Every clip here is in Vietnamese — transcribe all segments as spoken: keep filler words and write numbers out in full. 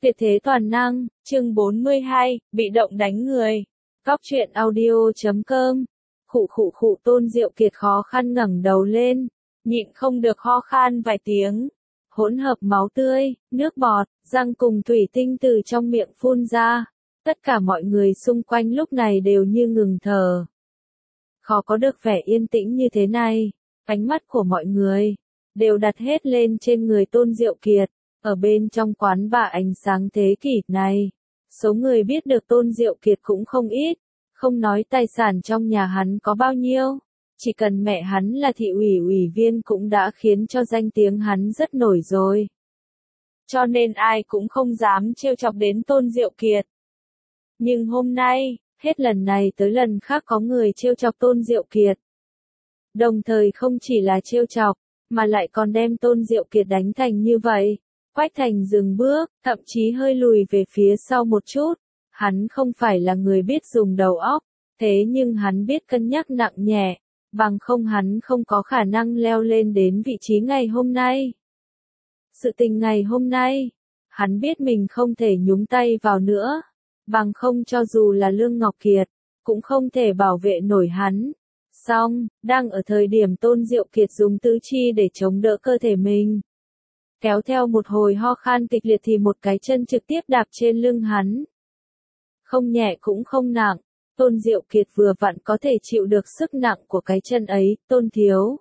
Tuyệt thế toàn năng, chương bốn mươi hai, bị động đánh người. Góc truyện audio chấm com. Khụ khụ khụ Tôn Diệu Kiệt khó khăn ngẩng đầu lên, nhịn không được ho khan vài tiếng. Hỗn hợp máu tươi, nước bọt, răng cùng thủy tinh từ trong miệng phun ra. Tất cả mọi người xung quanh lúc này đều như ngừng thở. Khó có được vẻ yên tĩnh như thế này. Ánh mắt của mọi người đều đặt hết lên trên người Tôn Diệu Kiệt. Ở bên trong quán bà ánh sáng thế kỷ này, số người biết được Tôn Diệu Kiệt cũng không ít, không nói tài sản trong nhà hắn có bao nhiêu, chỉ cần mẹ hắn là thị ủy ủy viên cũng đã khiến cho danh tiếng hắn rất nổi rồi. Cho nên ai cũng không dám trêu chọc đến Tôn Diệu Kiệt. Nhưng hôm nay, hết lần này tới lần khác có người trêu chọc Tôn Diệu Kiệt. Đồng thời không chỉ là trêu chọc, mà lại còn đem Tôn Diệu Kiệt đánh thành như vậy. Quách Thành dừng bước, thậm chí hơi lùi về phía sau một chút. Hắn không phải là người biết dùng đầu óc, thế nhưng hắn biết cân nhắc nặng nhẹ, bằng không hắn không có khả năng leo lên đến vị trí ngày hôm nay. Sự tình ngày hôm nay, hắn biết mình không thể nhúng tay vào nữa, bằng không cho dù là Lương Ngọc Kiệt, cũng không thể bảo vệ nổi hắn. Song, đang ở thời điểm Tôn Diệu Kiệt dùng tứ chi để chống đỡ cơ thể mình. Kéo theo một hồi ho khan kịch liệt thì một cái chân trực tiếp đạp trên lưng hắn. Không nhẹ cũng không nặng, Tôn Diệu Kiệt vừa vặn có thể chịu được sức nặng của cái chân ấy. Tôn thiếu,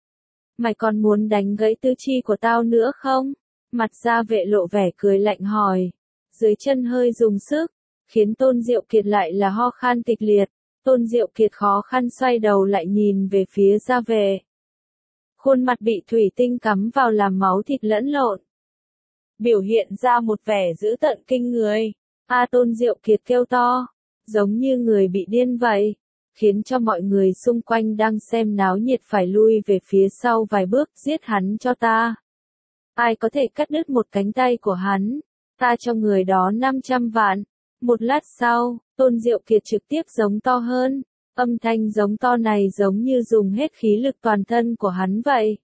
mày còn muốn đánh gãy tứ chi của tao nữa không? Mặt Gia Vệ lộ vẻ cười lạnh hỏi. Dưới chân hơi dùng sức, khiến Tôn Diệu Kiệt lại là ho khan kịch liệt. Tôn Diệu Kiệt khó khăn xoay đầu lại nhìn về phía Gia Vệ. Khuôn mặt bị thủy tinh cắm vào làm máu thịt lẫn lộn. Biểu hiện ra một vẻ dữ tợn kinh người. A Tôn Diệu Kiệt kêu to, giống như người bị điên vậy, khiến cho mọi người xung quanh đang xem náo nhiệt phải lui về phía sau vài bước. Giết hắn cho ta. Ai có thể cắt đứt một cánh tay của hắn, ta cho người đó năm trăm vạn. Một lát sau, Tôn Diệu Kiệt trực tiếp giống to hơn. Âm thanh giống to này giống như dùng hết khí lực toàn thân của hắn vậy.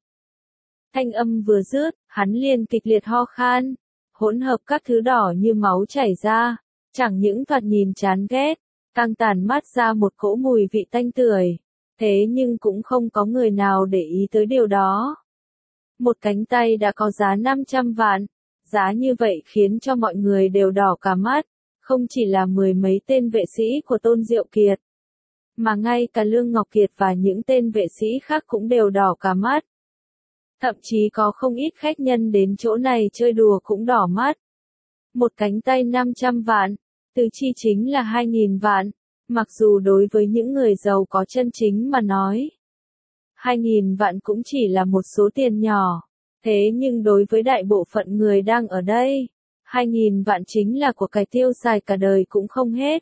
Thanh âm vừa dứt, hắn liền kịch liệt ho khan, hỗn hợp các thứ đỏ như máu chảy ra, chẳng những thoạt nhìn chán ghét, càng tản mát ra một cỗ mùi vị tanh tưởi. Thế nhưng cũng không có người nào để ý tới điều đó. Một cánh tay đã có giá năm trăm vạn, giá như vậy khiến cho mọi người đều đỏ cả mắt, không chỉ là mười mấy tên vệ sĩ của Tôn Diệu Kiệt, mà ngay cả Lương Ngọc Kiệt và những tên vệ sĩ khác cũng đều đỏ cả mắt. Thậm chí có không ít khách nhân đến chỗ này chơi đùa cũng đỏ mắt. Một cánh tay năm trăm vạn, tứ chi chính là hai nghìn vạn, mặc dù đối với những người giàu có chân chính mà nói, hai nghìn vạn cũng chỉ là một số tiền nhỏ, thế nhưng đối với đại bộ phận người đang ở đây, hai nghìn vạn chính là của cải tiêu xài cả đời cũng không hết.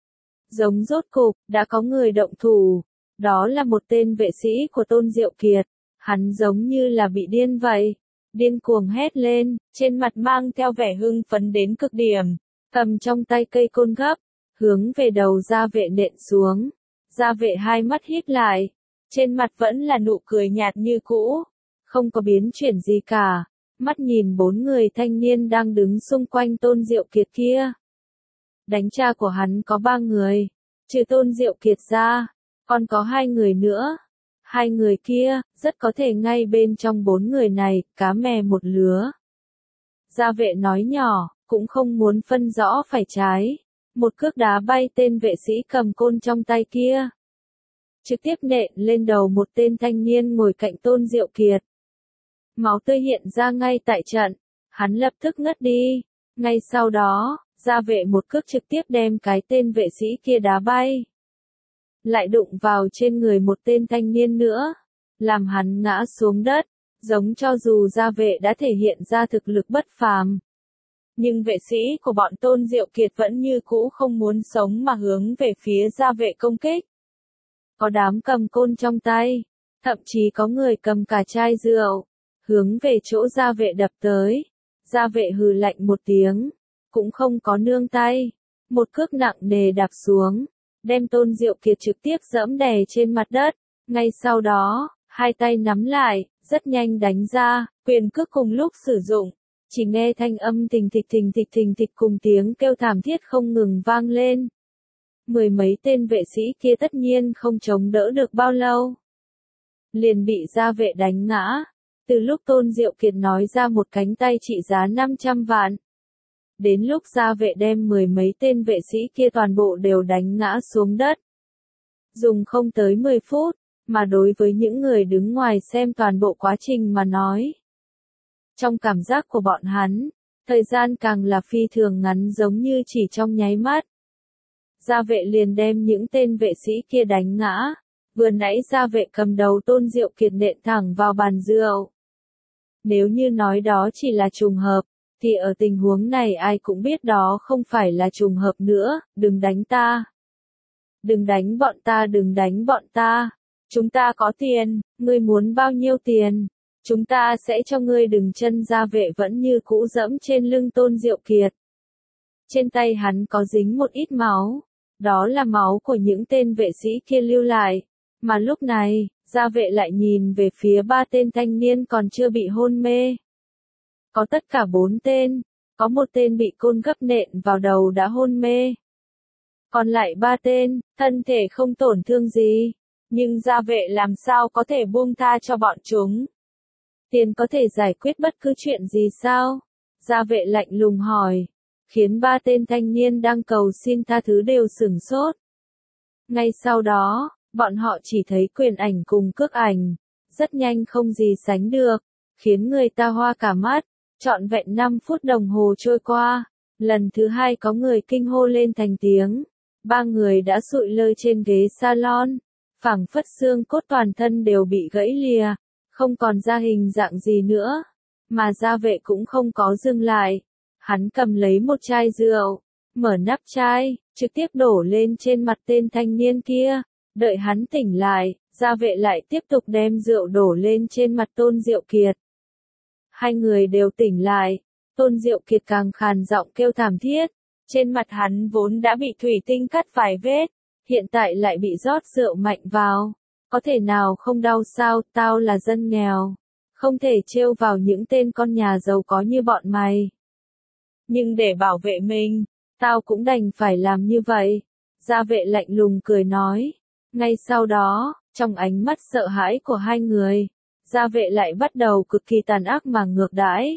Giống rốt cục, đã có người động thủ, đó là một tên vệ sĩ của Tôn Diệu Kiệt, hắn giống như là bị điên vậy, điên cuồng hét lên, trên mặt mang theo vẻ hưng phấn đến cực điểm, cầm trong tay cây côn gấp, hướng về đầu Gia Vệ nện xuống. Gia Vệ hai mắt híp lại, trên mặt vẫn là nụ cười nhạt như cũ, không có biến chuyển gì cả, mắt nhìn bốn người thanh niên đang đứng xung quanh Tôn Diệu Kiệt kia. Đánh cha của hắn có ba người, trừ Tôn Diệu Kiệt ra, còn có hai người nữa. Hai người kia, rất có thể ngay bên trong bốn người này, cá mè một lứa. Gia Vệ nói nhỏ, cũng không muốn phân rõ phải trái. Một cước đá bay tên vệ sĩ cầm côn trong tay kia, trực tiếp nện lên đầu một tên thanh niên ngồi cạnh Tôn Diệu Kiệt. Máu tươi hiện ra ngay tại trận, hắn lập tức ngất đi. Ngay sau đó, Gia Vệ một cước trực tiếp đem cái tên vệ sĩ kia đá bay. Lại đụng vào trên người một tên thanh niên nữa, làm hắn ngã xuống đất, giống cho dù Gia Vệ đã thể hiện ra thực lực bất phàm. Nhưng vệ sĩ của bọn Tôn Diệu Kiệt vẫn như cũ không muốn sống mà hướng về phía Gia Vệ công kích. Có đám cầm côn trong tay, thậm chí có người cầm cả chai rượu, hướng về chỗ Gia Vệ đập tới. Gia Vệ hừ lạnh một tiếng, cũng không có nương tay, một cước nặng nề đạp xuống, đem Tôn Diệu Kiệt trực tiếp giẫm đè trên mặt đất. Ngay sau đó, hai tay nắm lại, rất nhanh đánh ra, quyền cước cùng lúc sử dụng, Chỉ nghe thanh âm thình thịch thình thịch thình thịch cùng tiếng kêu thảm thiết không ngừng vang lên. Mười mấy tên vệ sĩ kia tất nhiên không chống đỡ được bao lâu. Liền bị gia vệ đánh ngã. Từ lúc Tôn Diệu Kiệt nói ra một cánh tay trị giá năm trăm vạn. Đến lúc gia vệ đem mười mấy tên vệ sĩ kia toàn bộ đều đánh ngã xuống đất. Dùng không tới mười phút, mà đối với những người đứng ngoài xem toàn bộ quá trình mà nói. Trong cảm giác của bọn hắn, thời gian càng là phi thường ngắn giống như chỉ trong nháy mắt. Gia vệ liền đem những tên vệ sĩ kia đánh ngã, vừa nãy gia vệ cầm đầu Tôn Diệu Kiệt nện thẳng vào bàn rượu. Nếu như nói đó chỉ là trùng hợp, thì ở tình huống này ai cũng biết đó không phải là trùng hợp nữa, đừng đánh ta. Đừng đánh bọn ta, đừng đánh bọn ta. Chúng ta có tiền, ngươi muốn bao nhiêu tiền? Chúng ta sẽ cho ngươi. Đừng. Chân gia vệ vẫn như cũ dẫm trên lưng Tôn Diệu Kiệt. Trên tay hắn có dính một ít máu. Đó là máu của những tên vệ sĩ kia lưu lại. Mà lúc này, gia vệ lại nhìn về phía ba tên thanh niên còn chưa bị hôn mê. Có tất cả bốn tên, có một tên bị côn gấp nện vào đầu đã hôn mê. Còn lại ba tên, thân thể không tổn thương gì. Nhưng gia vệ làm sao có thể buông tha cho bọn chúng? Tiền có thể giải quyết bất cứ chuyện gì sao? Gia vệ lạnh lùng hỏi, khiến ba tên thanh niên đang cầu xin tha thứ đều sửng sốt. Ngay sau đó, bọn họ chỉ thấy quyền ảnh cùng cước ảnh, rất nhanh không gì sánh được, khiến người ta hoa cả mắt. Trọn vẹn năm phút đồng hồ trôi qua, lần thứ hai có người kinh hô lên thành tiếng. Ba người đã sụi lơ trên ghế salon, phảng phất xương cốt toàn thân đều bị gãy lìa, không còn ra hình dạng gì nữa. Mà gia vệ cũng không có dừng lại. Hắn cầm lấy một chai rượu, mở nắp chai, trực tiếp đổ lên trên mặt tên thanh niên kia. Đợi hắn tỉnh lại, gia vệ lại tiếp tục đem rượu đổ lên trên mặt Tôn Diệu Kiệt. Hai người đều tỉnh lại, Tôn Diệu Kiệt càng khàn giọng kêu thảm thiết. Trên mặt hắn vốn đã bị thủy tinh cắt vài vết, hiện tại lại bị rót rượu mạnh vào. Có thể nào không đau sao? Tao là dân nghèo, không thể trêu vào những tên con nhà giàu có như bọn mày. Nhưng để bảo vệ mình, tao cũng đành phải làm như vậy. Gia vệ lạnh lùng cười nói. Ngay sau đó, trong ánh mắt sợ hãi của hai người, gia vệ lại bắt đầu cực kỳ tàn ác mà ngược đãi.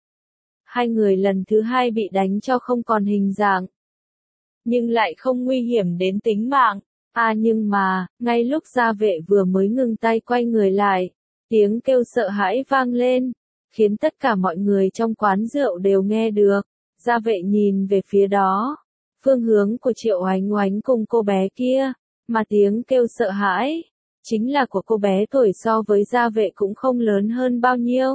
Hai người lần thứ hai bị đánh cho không còn hình dạng. Nhưng lại không nguy hiểm đến tính mạng. À nhưng mà, ngay lúc gia vệ vừa mới ngừng tay quay người lại, tiếng kêu sợ hãi vang lên, khiến tất cả mọi người trong quán rượu đều nghe được. Gia vệ nhìn về phía đó, phương hướng của Triệu Oánh Oánh cùng cô bé kia, mà tiếng kêu sợ hãi, chính là của cô bé tuổi so với gia vệ cũng không lớn hơn bao nhiêu.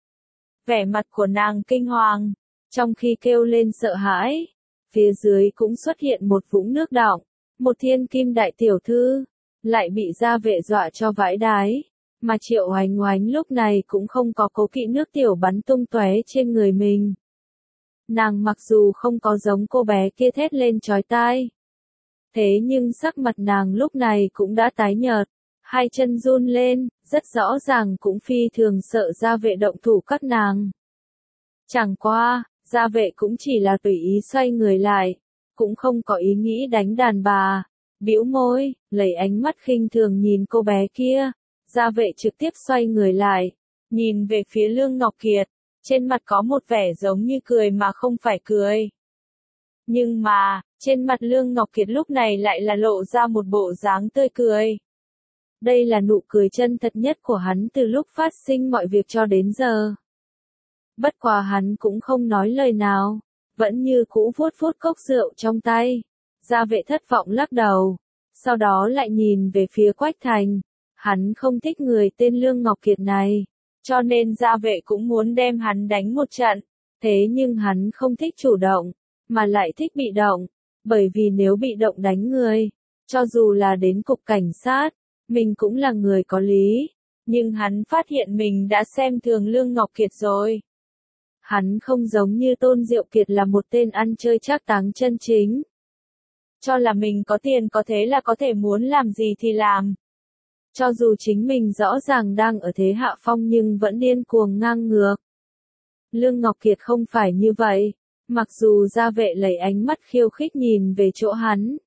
Vẻ mặt của nàng kinh hoàng, trong khi kêu lên sợ hãi, phía dưới cũng xuất hiện một vũng nước đọng, một thiên kim đại tiểu thư, lại bị gia vệ dọa cho vãi đái, mà Triệu Oánh Oánh lúc này cũng không có cố kỵ nước tiểu bắn tung tóe trên người mình. Nàng mặc dù không có giống cô bé kia thét lên chói tai, thế nhưng sắc mặt nàng lúc này cũng đã tái nhợt, hai chân run lên, rất rõ ràng cũng phi thường sợ gia vệ động thủ cắt nàng. Chẳng qua, gia vệ cũng chỉ là tùy ý xoay người lại, cũng không có ý nghĩ đánh đàn bà. Bĩu môi, lấy ánh mắt khinh thường nhìn cô bé kia, gia vệ trực tiếp xoay người lại, nhìn về phía Lương Ngọc Kiệt, trên mặt có một vẻ giống như cười mà không phải cười. Nhưng mà, trên mặt Lương Ngọc Kiệt lúc này lại là lộ ra một bộ dáng tươi cười. Đây là nụ cười chân thật nhất của hắn từ lúc phát sinh mọi việc cho đến giờ. Bất quá hắn cũng không nói lời nào, vẫn như cũ vuốt vuốt cốc rượu trong tay. Gia vệ thất vọng lắc đầu, sau đó lại nhìn về phía Quách Thành. Hắn không thích người tên Lương Ngọc Kiệt này, cho nên gia vệ cũng muốn đem hắn đánh một trận. Thế nhưng hắn không thích chủ động, mà lại thích bị động, bởi vì nếu bị động đánh người, cho dù là đến cục cảnh sát, mình cũng là người có lý. Nhưng hắn phát hiện mình đã xem thường Lương Ngọc Kiệt rồi. Hắn không giống như Tôn Diệu Kiệt là một tên ăn chơi trác táng chân chính. Cho là mình có tiền có thế là có thể muốn làm gì thì làm. Cho dù chính mình rõ ràng đang ở thế hạ phong nhưng vẫn điên cuồng ngang ngược. Lương Ngọc Kiệt không phải như vậy. Mặc dù gia vệ lấy ánh mắt khiêu khích nhìn về chỗ hắn.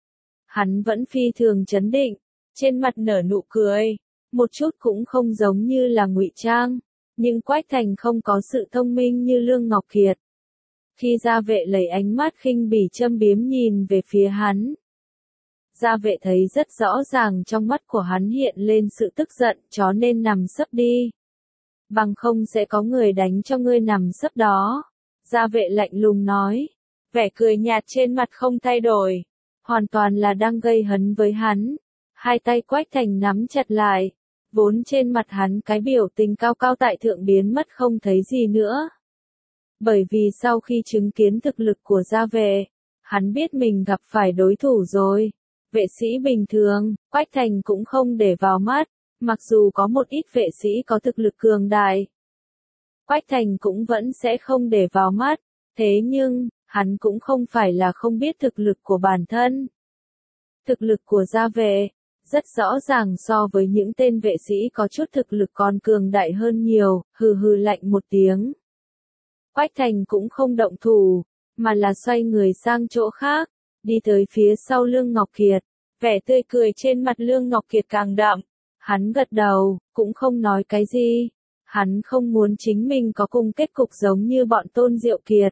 Hắn vẫn phi thường trấn định, trên mặt nở nụ cười, một chút cũng không giống như là ngụy trang. Nhưng Quách Thành không có sự thông minh như Lương Ngọc Kiệt. Khi gia vệ lấy ánh mắt khinh bỉ châm biếm nhìn về phía hắn. Gia vệ thấy rất rõ ràng trong mắt của hắn hiện lên sự tức giận, chó nên nằm sấp đi. Bằng không sẽ có người đánh cho ngươi nằm sấp đó. Gia vệ lạnh lùng nói. Vẻ cười nhạt trên mặt không thay đổi. Hoàn toàn là đang gây hấn với hắn. Hai tay Quách Thành nắm chặt lại. Vốn trên mặt hắn cái biểu tình cao cao tại thượng biến mất không thấy gì nữa. Bởi vì sau khi chứng kiến thực lực của gia vệ, hắn biết mình gặp phải đối thủ rồi. Vệ sĩ bình thường, Quách Thành cũng không để vào mắt, mặc dù có một ít vệ sĩ có thực lực cường đại. Quách Thành cũng vẫn sẽ không để vào mắt, thế nhưng, hắn cũng không phải là không biết thực lực của bản thân. Thực lực của gia vệ, rất rõ ràng so với những tên vệ sĩ có chút thực lực còn cường đại hơn nhiều, hừ hừ lạnh một tiếng. Quách Thành cũng không động thủ, mà là xoay người sang chỗ khác, đi tới phía sau Lương Ngọc Kiệt, vẻ tươi cười trên mặt Lương Ngọc Kiệt càng đậm, hắn gật đầu, cũng không nói cái gì, hắn không muốn chính mình có cùng kết cục giống như bọn Tôn Diệu Kiệt,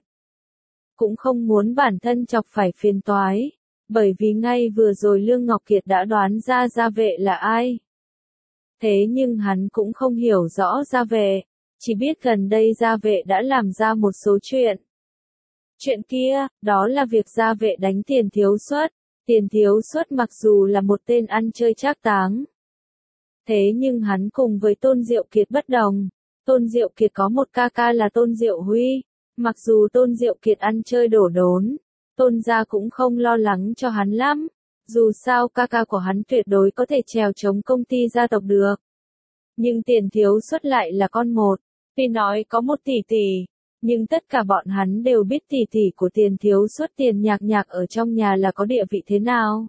cũng không muốn bản thân chọc phải phiền toái, bởi vì ngay vừa rồi Lương Ngọc Kiệt đã đoán ra gia vệ là ai. Thế nhưng hắn cũng không hiểu rõ gia vệ, chỉ biết gần đây gia vệ đã làm ra một số chuyện. Chuyện kia, đó là việc gia vệ đánh Tiền Thiếu Xuất. Tiền Thiếu Xuất mặc dù là một tên ăn chơi trác táng. Thế nhưng hắn cùng với Tôn Diệu Kiệt bất đồng. Tôn Diệu Kiệt có một ca ca là Tôn Diệu Huy. Mặc dù Tôn Diệu Kiệt ăn chơi đổ đốn, Tôn gia cũng không lo lắng cho hắn lắm. Dù sao ca ca của hắn tuyệt đối có thể trèo chống công ty gia tộc được. Nhưng Tiền Thiếu Xuất lại là con một. Tuy nói có một tỷ tỷ, nhưng tất cả bọn hắn đều biết tỷ tỷ của Tiền Thiếu Xuất Tiền Nhạc Nhạc ở trong nhà là có địa vị thế nào.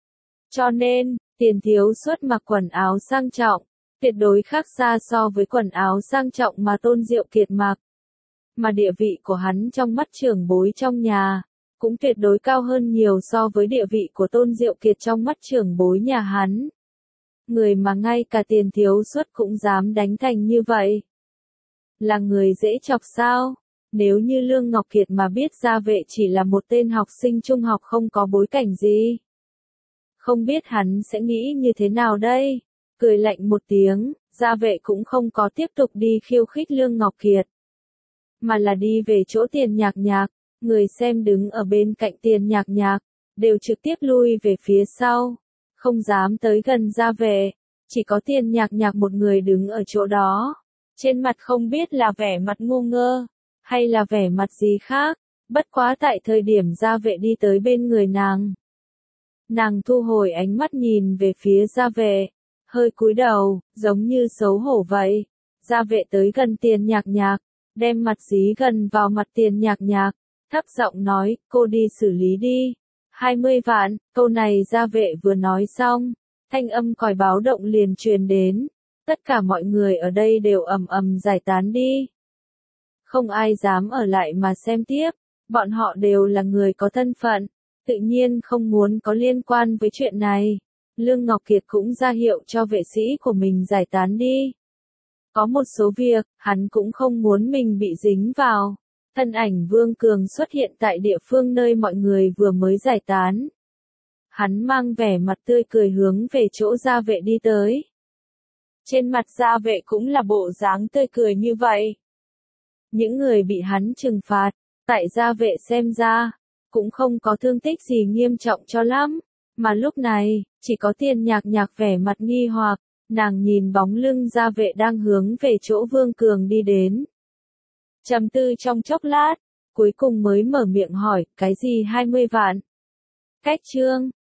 Cho nên, Tiền Thiếu Xuất mặc quần áo sang trọng, tuyệt đối khác xa so với quần áo sang trọng mà Tôn Diệu Kiệt mặc. Mà địa vị của hắn trong mắt trưởng bối trong nhà, cũng tuyệt đối cao hơn nhiều so với địa vị của Tôn Diệu Kiệt trong mắt trưởng bối nhà hắn. Người mà ngay cả Tiền Thiếu Xuất cũng dám đánh thành như vậy. Là người dễ chọc sao? Nếu như Lương Ngọc Kiệt mà biết gia vệ chỉ là một tên học sinh trung học không có bối cảnh gì. Không biết hắn sẽ nghĩ như thế nào đây? Cười lạnh một tiếng, gia vệ cũng không có tiếp tục đi khiêu khích Lương Ngọc Kiệt. Mà là đi về chỗ Tiền Nhạc Nhạc, người xem đứng ở bên cạnh Tiền Nhạc Nhạc, đều trực tiếp lui về phía sau. Không dám tới gần gia vệ, chỉ có Tiền Nhạc Nhạc một người đứng ở chỗ đó. Trên mặt không biết là vẻ mặt ngu ngơ, hay là vẻ mặt gì khác, bất quá tại thời điểm gia vệ đi tới bên người nàng. Nàng thu hồi ánh mắt nhìn về phía gia vệ, hơi cúi đầu, giống như xấu hổ vậy. Gia vệ tới gần Tiền Nhạc Nhạc, đem mặt dí gần vào mặt Tiền Nhạc Nhạc, thấp giọng nói, cô đi xử lý đi. hai mươi vạn, câu này gia vệ vừa nói xong, thanh âm còi báo động liền truyền đến. Tất cả mọi người ở đây đều ầm ầm giải tán đi. Không ai dám ở lại mà xem tiếp, bọn họ đều là người có thân phận, tự nhiên không muốn có liên quan với chuyện này. Lương Ngọc Kiệt cũng ra hiệu cho vệ sĩ của mình giải tán đi. Có một số việc, hắn cũng không muốn mình bị dính vào. Thân ảnh Vương Cường xuất hiện tại địa phương nơi mọi người vừa mới giải tán. Hắn mang vẻ mặt tươi cười hướng về chỗ gia vệ đi tới. Trên mặt gia vệ cũng là bộ dáng tươi cười như vậy. Những người bị hắn trừng phạt, tại gia vệ xem ra, cũng không có thương tích gì nghiêm trọng cho lắm. Mà lúc này, chỉ có Tiền Nhạc Nhạc vẻ mặt nghi hoặc, nàng nhìn bóng lưng gia vệ đang hướng về chỗ Vương Cường đi đến. Trầm tư trong chốc lát, cuối cùng mới mở miệng hỏi, cái gì hai mươi vạn? Cách chương